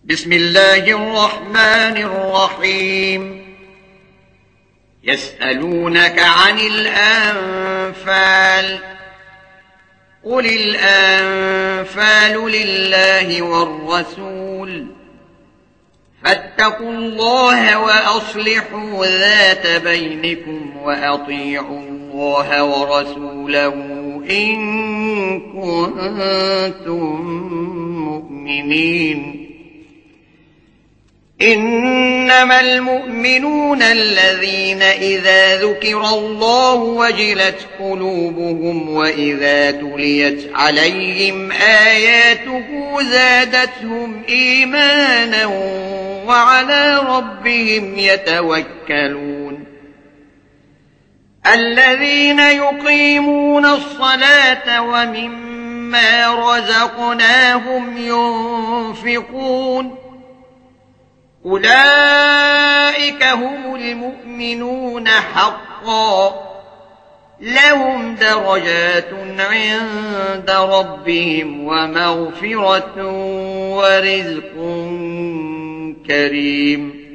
بسم الله الرحمن الرحيم. يسألونك عن الأنفال، قل الأنفال لله والرسول، فاتقوا الله وأصلحوا ذات بينكم وأطيعوا الله ورسوله إن كنتم مؤمنين. إنما المؤمنون الذين إذا ذكر الله وجلت قلوبهم وإذا تليت عليهم آياته زادتهم إيمانا وعلى ربهم يتوكلون. الذين يقيمون الصلاة ومما رزقناهم ينفقون، أولئك هم المؤمنون حقا، لهم درجات عند ربهم ومغفرة ورزق كريم.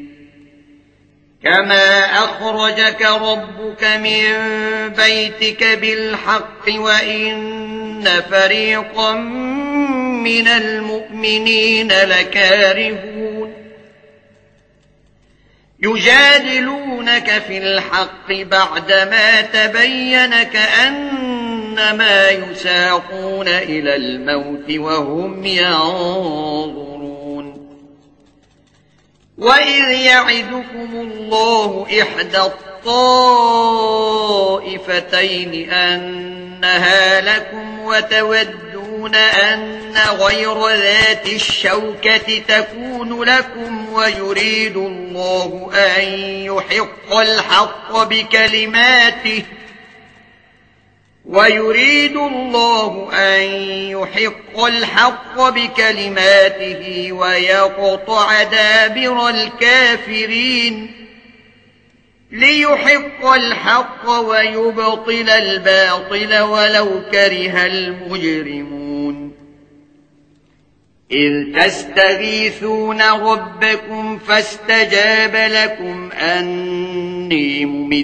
كما أخرجك ربك من بيتك بالحق وإن فريقا من المؤمنين لكارهون. يجادلونك في الحق بعدما تبين كأنما يساقون إلى الموت وهم ينظرون. وإذ يعدكم الله إحدى الطائفتين أنها لكم وتودون أن غير ذات الشوكة تكون لكم ويريد الله أن يحق الحق بكلماته ويقطع دابر الكافرين، ليحق الحق ويبطل الباطل ولو كره المجرمون. إذ تستغيثون ربكم فاستجاب لكم أني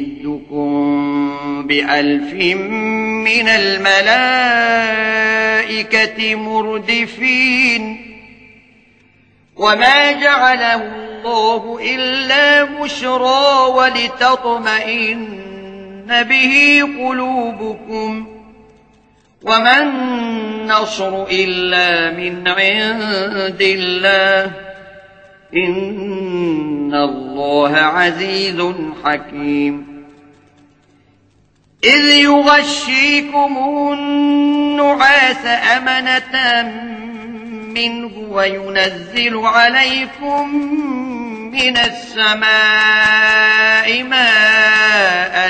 ممدكم ب1000 من الملائكة مردفين. وما جعله الله إلا بشرى ولتطمئن به قلوبكم، وما النصر إلا من عند الله، إن الله عزيز حكيم. إذ يغشيكم النعاس أمنة منه وينزل عليكم من السماء ماء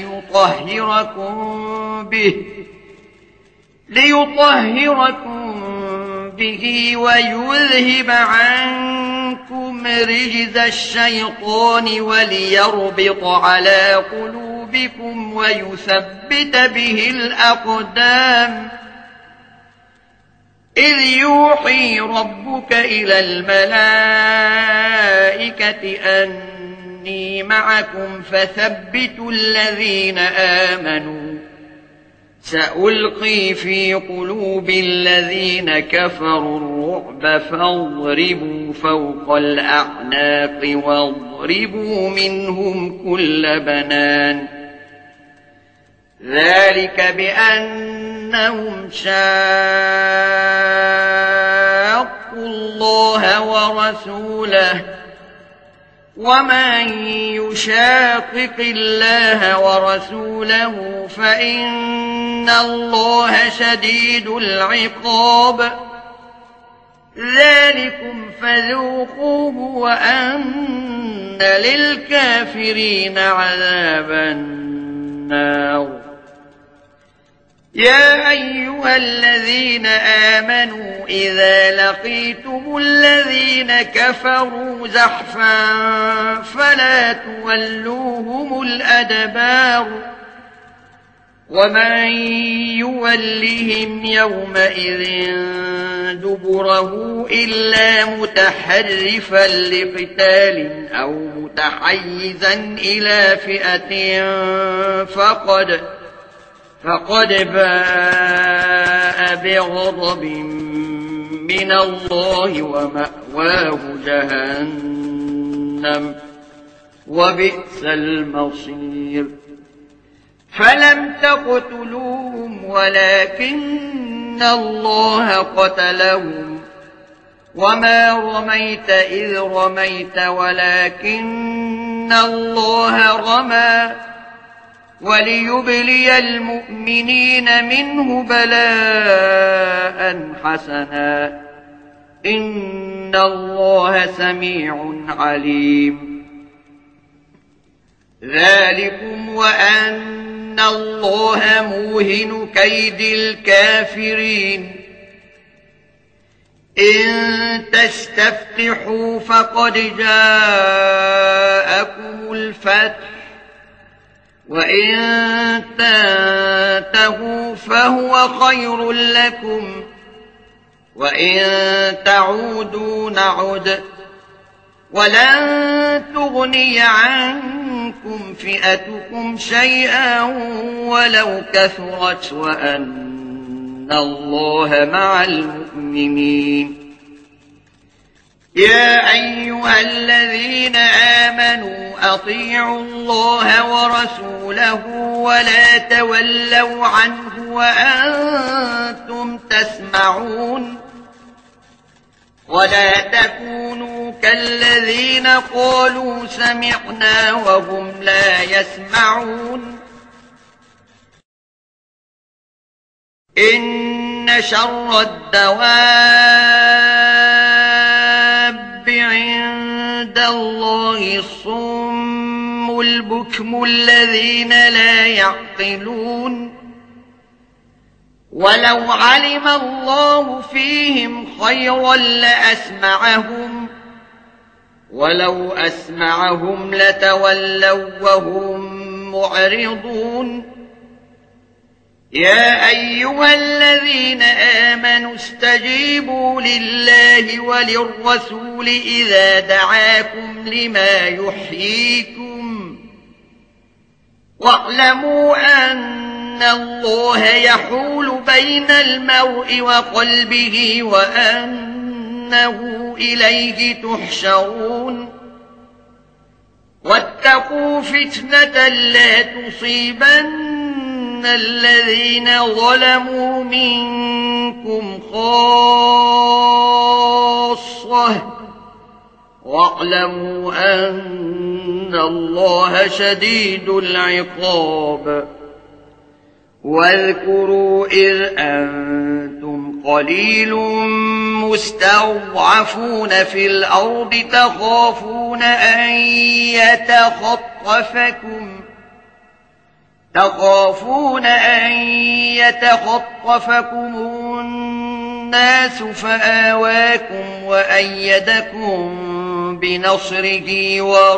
ليطهركم به ويذهب عنكم رجز الشيطان وليربط على قلوبكم ويثبت به الأقدام. إذ يوحي ربك إلى الملائكة أني معكم فثبتوا الذين آمنوا، سألقي في قلوب الذين كفروا الرعب فاضربوا فوق الأعناق واضربوا منهم كل بنان. ذلك بأنهم شاقوا الله ورسوله، ومن يشاقق الله ورسوله فإن الله شديد العقاب. ذلكم فذوقوه وأن للكافرين عذاب النار. يا أيها الذين آمنوا إذا لقيتم الذين كفروا زحفا فلا تولوهم الأدبار، ومن يولهم يومئذ دبره إلا متحرفا لقتال أو متحيزا إلى فئة فقد باء بغضب من الله ومأواه جهنم وبئس المصير فلم تقتلوهم ولكن الله قتلهم وما رميت إذ رميت ولكن الله رمى وليبلي المؤمنين منه بلاء حسنا إن الله سميع عليم ذلكم وأن الله موهن كيد الكافرين إن تستفتحوا فقد جاءكم الفتح وإن تنتهوا فهو خير لكم وإن تعودوا نعد ولن تغني عنكم فئتكم شيئا ولو كثرت وأن الله مع المؤمنين يا أيها الذين آمنوا أطيعوا الله ورسوله ولا تولوا عنه وأنتم تسمعون ولا تكونوا كالذين قالوا سمعنا وهم لا يسمعون إن شر الدواب عند الله الصم البكم الذين لا يعقلون ولو علم الله فيهم خيرا لأسمعهم ولو أسمعهم لتولوا وهم معرضون يا أيها الذين آمنوا استجيبوا لله وللرسول إذا دعاكم لما يحييكم واعلموا أن الله يحول بين المرء وقلبه وأنه إليه تحشرون واتقوا فتنة لا تصيبن الذين ظلموا منكم خاصة واعلموا أن الله شديد العقاب واذكروا إذ أنتم قليل مستضعفون في الأرض تخافون أن يتخطفكم الناس فآواكم وأيدكم بنصره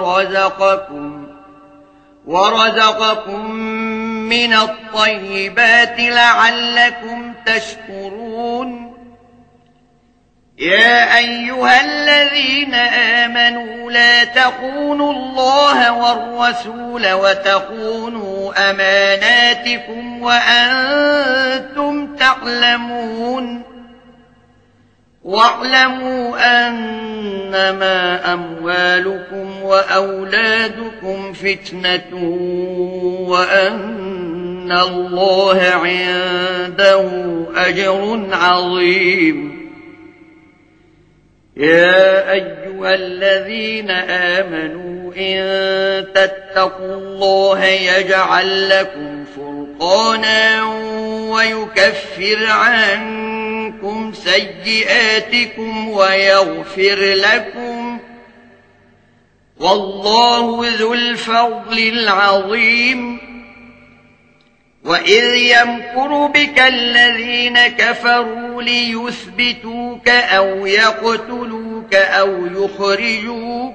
ورزقكم من الطيبات لعلكم تشكرون يا أيها الذين آمنوا لا تخونوا الله والرسول وتخونوا أماناتكم وأنتم تعلمون واعلموا أنما أموالكم وأولادكم فتنة وأن الله عنده أجر عظيم يا أيها الذين آمنوا إن تتقوا الله يجعل لكم فرقانا ويكفر عنكم سيئاتكم ويغفر لكم والله ذو الفضل العظيم وإذ يمكر بك الذين كفروا ليثبتوك أو يقتلوك أو يخرجوك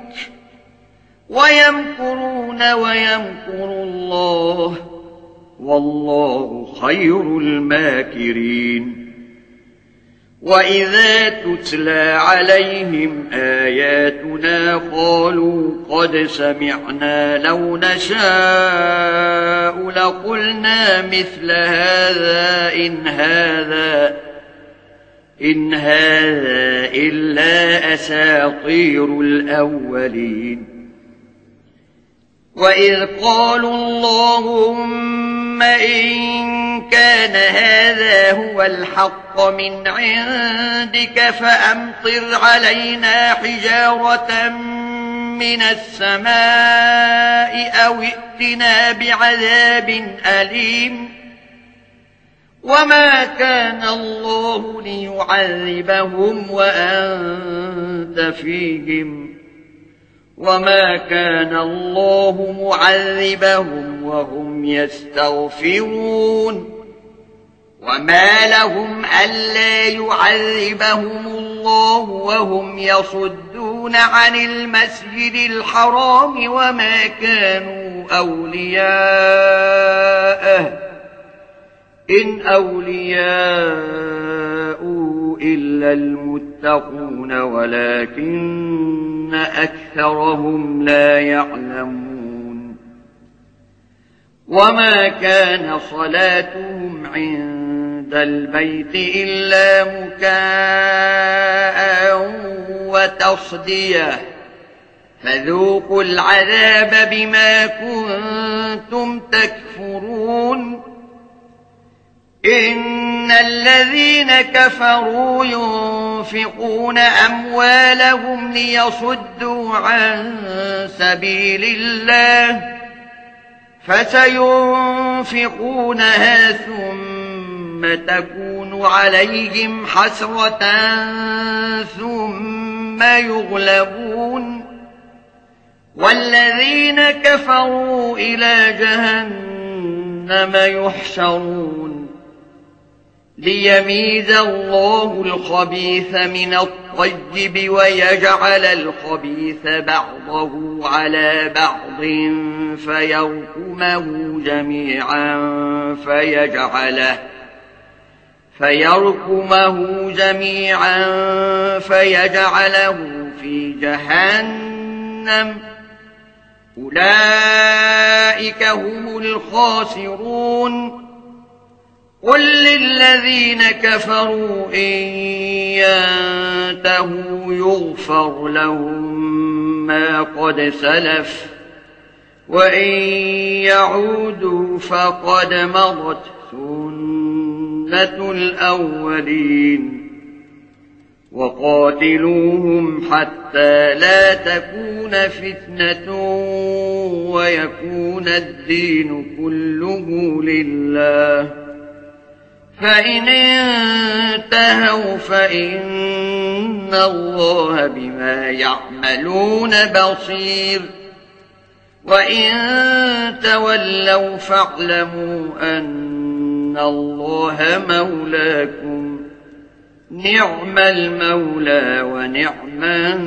ويمكرون ويمكر الله والله خير الماكرين وإذا تتلى عليهم آياتنا قالوا قد سمعنا لو نشاء لقلنا مثل هذا إن هذا إلا أساطير الأولين وإذ قالوا اللهم إن كان هذا هو الحق من عندك فأمطر علينا حجارة من السماء أو ائتنا بعذاب أليم وما كان الله ليعذبهم وأنت فيهم وما كان الله معذبهم وهم يستغفرون وما لهم ألا يعذبهم الله وهم يصدون عن المسجد الحرام وما كانوا أولياءه إن أولياء إلا المتقون ولكن أكثرهم لا يعلمون وما كان صلاتهم عند البيت إلا مكاء وتصدية فذوقوا العذاب بما كنتم تكفرون إن الذين كفروا ينفقون أموالهم ليصدوا عن سبيل الله فسينفقونها ثم تكون عليهم حسرة ثم يغلبون والذين كفروا إلى جهنم يحشرون ليميز الله الخبيث من الطيب ويجعل الخبيث بعضه على بعض فيركمه جميعا فيجعله في جهنم أولئك هم الخاسرون قل للذين كفروا إن ينتهوا يغفر لهم ما قد سلف وإن يعودوا فقد مضت سنة الأولين وقاتلوهم حتى لا تكون فتنة ويكون الدين كله لله فإن انتهوا فإن الله بما يعملون بصير وإن تولوا فاعلموا أن الله مولاكم نعم المولى ونعم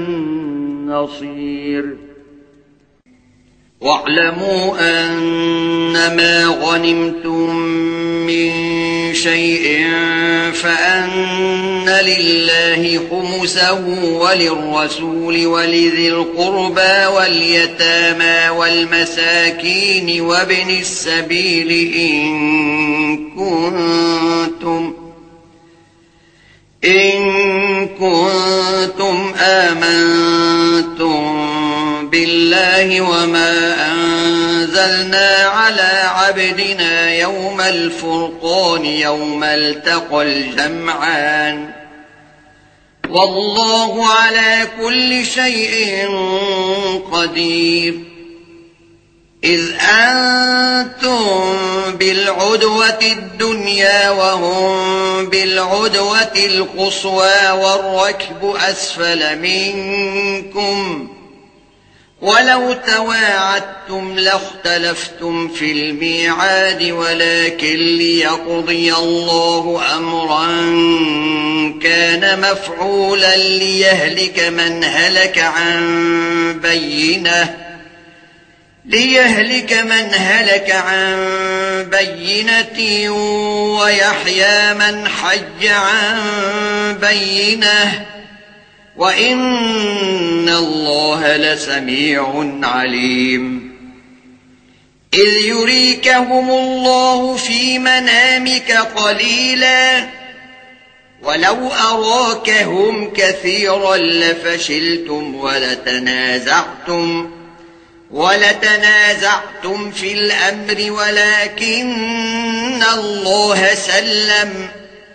النصير واعلموا أنما غنمتم من شيء فأن لله خمسه وللرسول ولذي القربى واليتامى والمساكين وابن السبيل إن كنتم آمنتم بالله وما أنزلنا على عبدنا يوم الفرقان يوم التقى الجمعان والله على كل شيء قدير إذ أنتم بالعدوة الدنيا وهم بالعدوة القصوى والركب أسفل منكم ولو تواعدتم لاختلفتم في الميعاد ولكن ليقضي الله أمرا كان مفعولا ليهلك من هلك عن بينه ليهلك من هلك عن بينة ويحيى من حج عن بينة وإن الله لسميع عليم إذ يريكهم الله في منامك قليلا ولو أراكهم كثيرا لفشلتم ولتنازعتم في الأمر ولكن الله سلم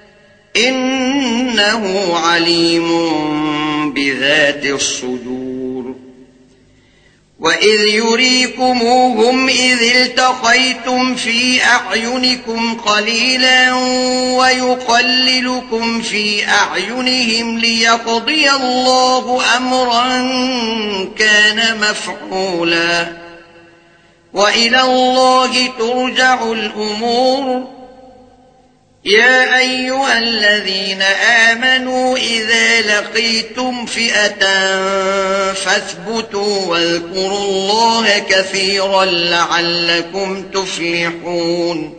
إنه عليم بذات الصدور وإذ يريكموهم إذ التقيتم في أعينكم قليلا ويقللكم في أعينهم ليقضي الله أمرا كان مفعولا وإلى الله ترجع الأمور يا أيها الذين آمنوا إذا لقيتم فئة فاثبتوا واذكروا الله كثيرا لعلكم تفلحون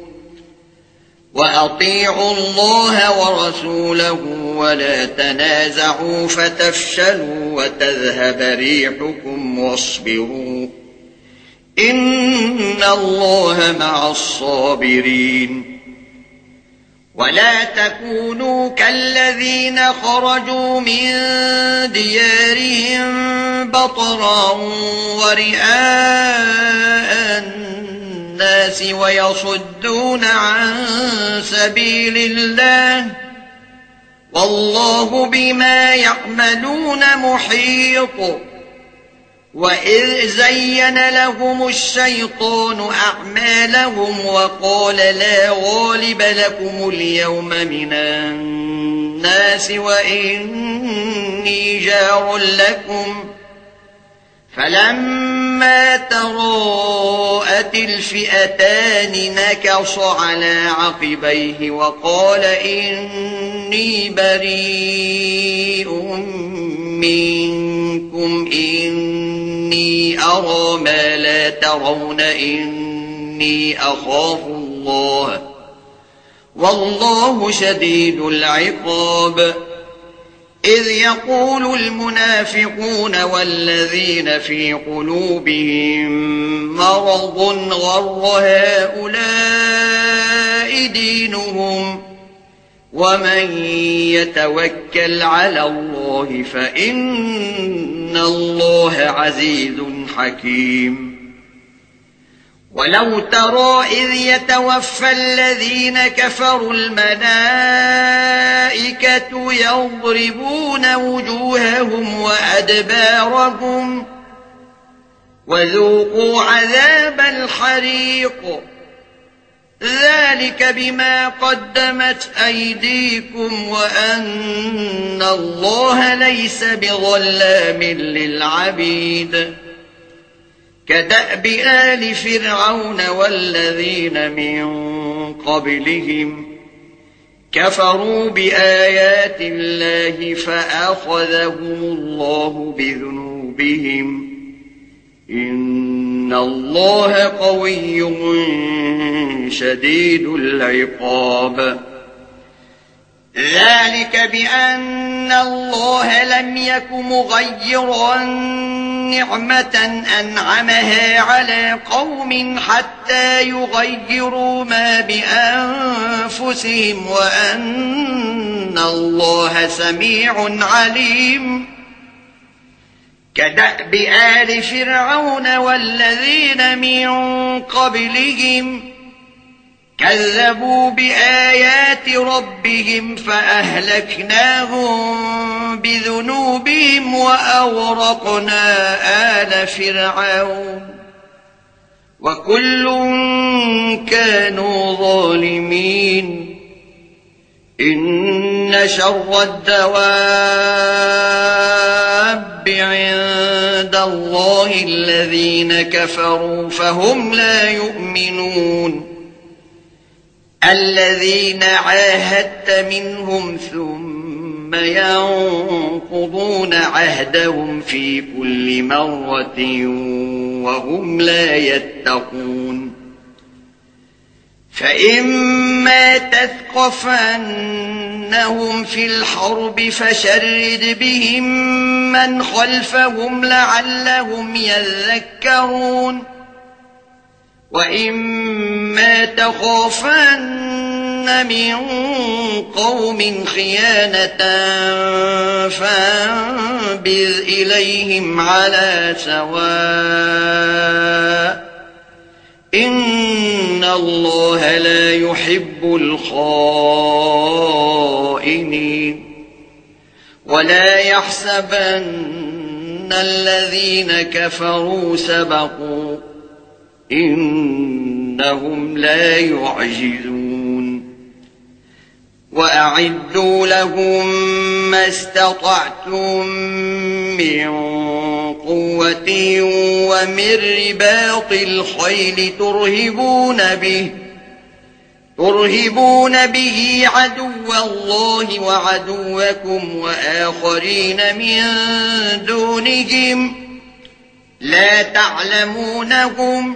وأطيعوا الله ورسوله ولا تنازعوا فتفشلوا وتذهب ريحكم واصبروا إن الله مع الصابرين ولا تكونوا كالذين خرجوا من ديارهم بطرا ورئاء الناس ويصدون عن سبيل الله والله بما يعملون محيط وإذ زين لهم الشيطان أعمالهم وقال لا غالب لكم اليوم من الناس وإني جار لكم فلما تراءت الفئتان نكص على عقبيه وقال إني بريء منكم إني أرى ما لا ترون إني أخاف الله والله شديد العقاب إذ يقول المنافقون والذين في قلوبهم مرض غر هؤلاء دينهم ومن يتوكل على الله فإن الله عزيز حكيم ولو ترى إذ يتوفى الذين كفروا الملائكة يضربون وجوههم وأدبارهم وذوقوا عذاب الحريق ذلك بما قدمت أيديكم وأن الله ليس بظلام للعبيد كدأب آل فرعون والذين من قبلهم كفروا بآيات الله فأخذهم الله بذنوبهم إن الله قوي شديد العقاب ذلك بأن الله لم يك مغيرا نعمة أنعمها على قوم حتى يغيروا ما بأنفسهم وأن الله سميع عليم كدأب آل فرعون والذين من قبلهم كذبوا بآيات ربهم فأهلكناهم بذنوبهم وأغرقنا آل فرعون وكل كانوا ظالمين إن شر الدواب عند الله الذين كفروا فهم لا يؤمنون الذين عاهدت منهم ثم ثم ينقضون عهدهم في كل مرة وهم لا يتقون فإما تثقفنهم في الحرب فشرد بهم من خلفهم لعلهم يذكرون وإما تخافن من قوم خيانة فانبذ إليهم على سواء إن الله لا يحب الخائنين ولا يحسبن الذين كفروا سبقوا إنهم لا يعجزون وأعدوا لهم ما استطعتم من قوة ومن رباط الخيل ترهبون به عدو الله وعدوكم وآخرين من دونهم لا تعلمونهم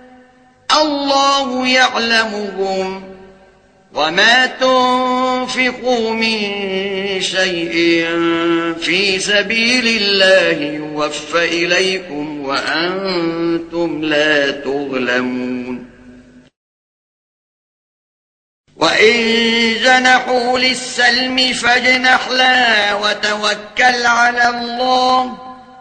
الله يعلمهم وما تنفقوا من شيء في سبيل الله يوفى إليكم وأنتم لا تظلمون وإن جنحوا للسلم فاجنح لها وتوكل على الله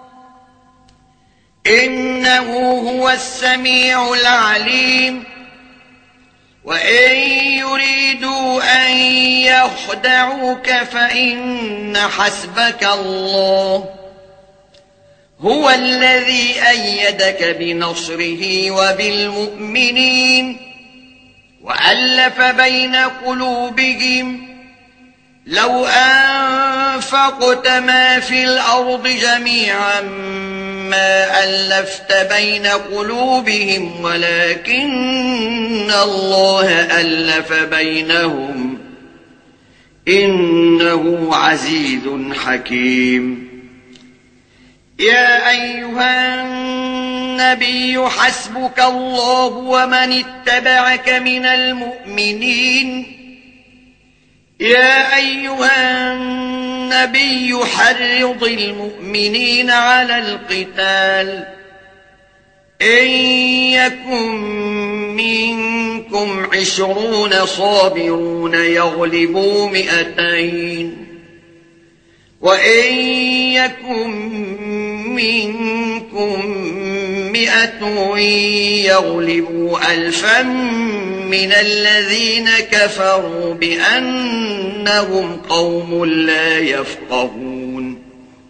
إنه هو السميع العليم وإن يريدوا أن يخدعوك فإن حسبك الله هو الذي أيدك بنصره وبالمؤمنين وألف بين قلوبهم لو أنفقت ما في الأرض جميعا ما ألفت بين قلوبهم ولكن الله ألف بينهم إنه عزيز حكيم يا أيها النبي حسبك الله ومن اتبعك من المؤمنين يا أيها النبي حرض المؤمنين على القتال إن يكن منكم 20 صابرون يغلبوا 200 وإن يكن منكم 100 يغلبوا 1000 من الذين كفروا بأنهم قوم لا يفقهون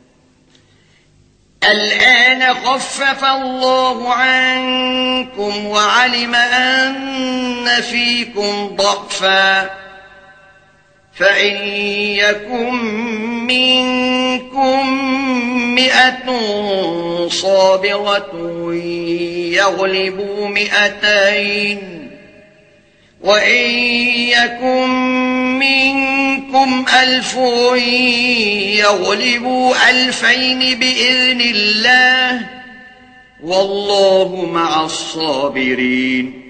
الآن خفف الله عنكم وعلم أن فيكم ضعفا فإن يكن منكم 100 صابرة يغلبوا 200 وإن يكن منكم 1000 يغلبوا 2000 بإذن الله والله مع الصابرين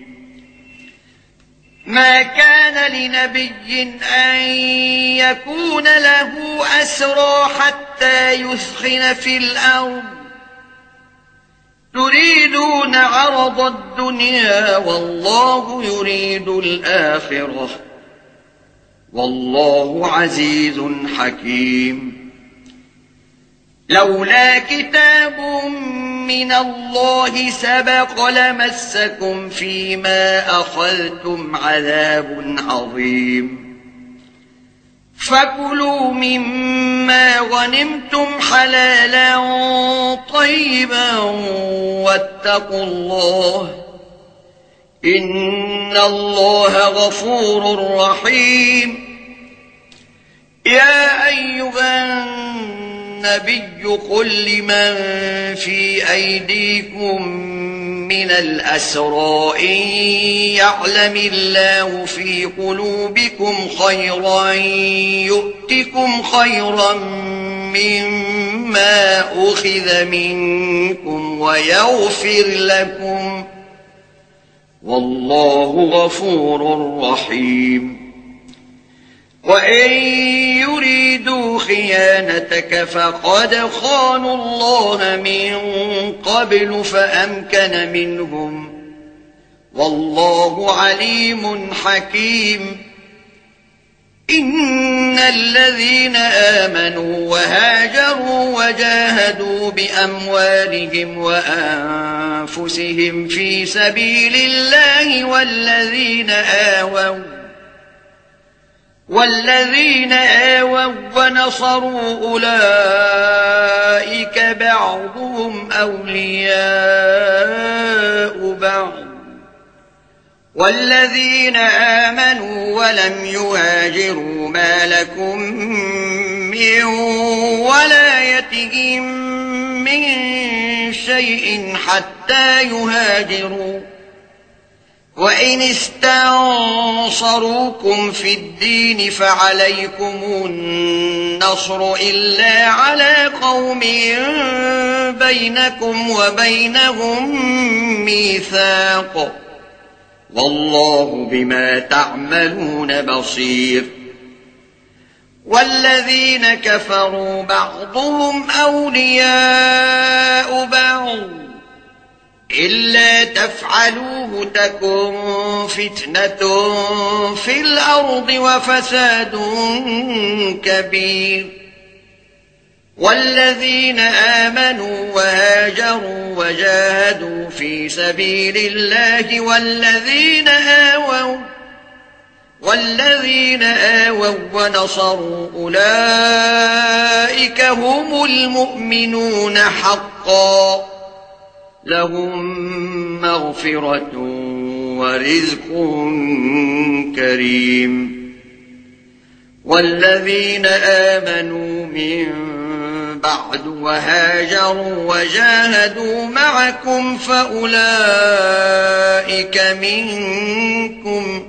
ما كان لنبي أن يكون له أسرى حتى يثخن في الأرض تريدون عرض الدنيا والله يريد الآخرة والله عزيز حكيم لولا كتاب من الله سبق لمسكم فيما أخذتم عذاب عظيم فكلوا مما غنمتم حلالا طيبا واتقوا الله إن الله غفور رحيم يا أيها النبي قل لمن في أيديكم من الأسرى إن يعلم الله في قلوبكم خيرا يؤتكم خيرا مما أخذ منكم ويغفر لكم والله غفور رحيم وإن يريدوا خيانتك فقد خانوا الله من قبل فأمكن منهم والله عليم حكيم إن الذين آمنوا وهاجروا وجاهدوا بأموالهم وأنفسهم في سبيل الله والذين آووا ونصروا أولئك بعضهم أولياء بعض والذين آمنوا ولم يهاجروا ما لكم من ولايتهم من شيء حتى يهاجروا وإن استنصروكم في الدين فعليكم النصر إلا على قوم بينكم وبينهم ميثاق والله بما تعملون بصير والذين كفروا بعضهم أولياء بعض إلا تفعلوه تكن فتنة في الأرض وفساد كبير والذين آمنوا وهاجروا وجاهدوا في سبيل الله والذين آووا ونصروا أولئك هم المؤمنون حقا لهم مغفرة ورزق كريم والذين آمنوا من بعد وهاجروا وجاهدوا معكم فأولئك منكم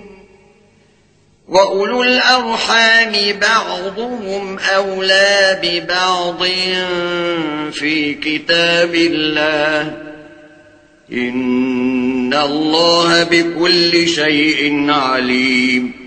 وأولو الأرحام بعضهم أولى ببعض في كتاب الله إن الله بكل شيء عليم